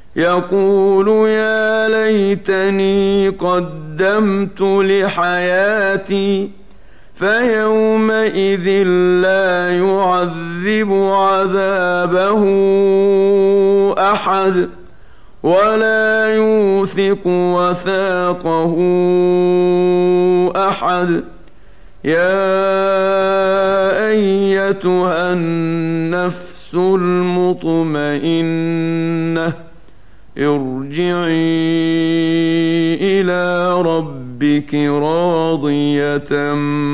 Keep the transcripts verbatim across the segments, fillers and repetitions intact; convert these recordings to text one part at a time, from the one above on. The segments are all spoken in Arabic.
يقول يا ليتني قدمت لحياتي فيومئذ لا يعذب عذابه أحد ولا يوثق وثاقه أحد. يا أيتها النفس المطمئنة ارجعي إلى ربك راضية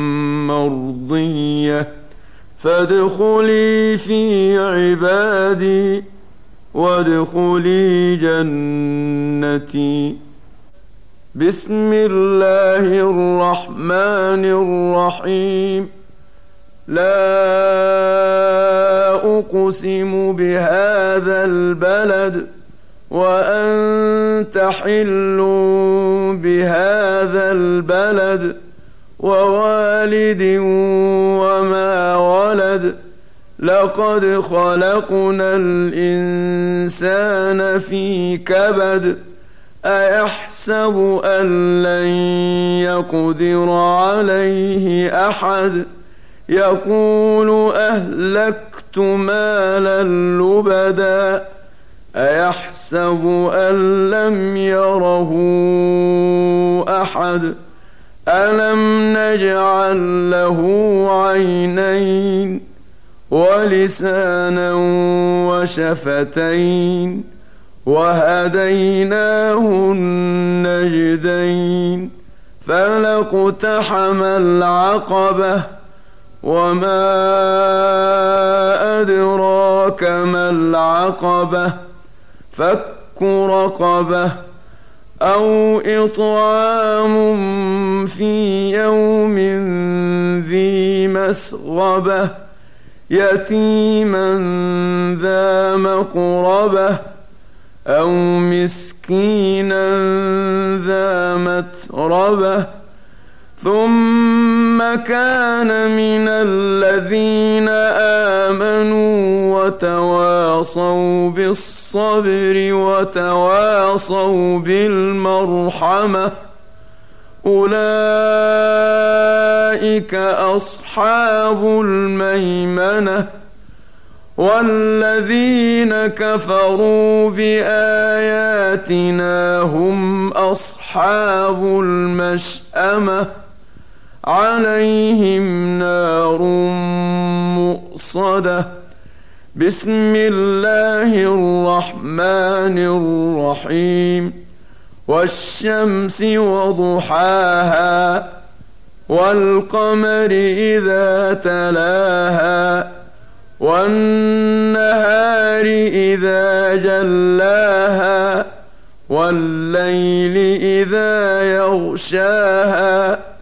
مرضية فادخلي في عبادي وادخلي جنتي. بسم الله الرحمن الرحيم. لا أقسم بهذا البلد وأنت حل بهذا البلد ووالد وما ولد لقد خلقنا الإنسان في كبد أيحسب أن لن يقدر عليه أحد يقول أهلكت مالا لبدا أيحسب أن لم يره أحد ألم نجعل له عينين ولسانا وشفتين وهديناه النجدين فلاقتحم العقبة وما أدراك ما العقبة فك رقبة أو إطعام في يوم ذي مسغبة يتيما ذا مقربة أو مسكينا ذا متربة ثم كان من الذين آمنوا وتواصوا بالصبر وتواصوا بالمرحمة أولئك أصحاب الميمنة. والذين كفروا بآياتنا هم أصحاب المشأمة عليهم نار مؤصدة. بسم الله الرحمن الرحيم. والشمس وضحاها والقمر إذا تلاها والنهار إذا جلاها والليل إذا يغشاها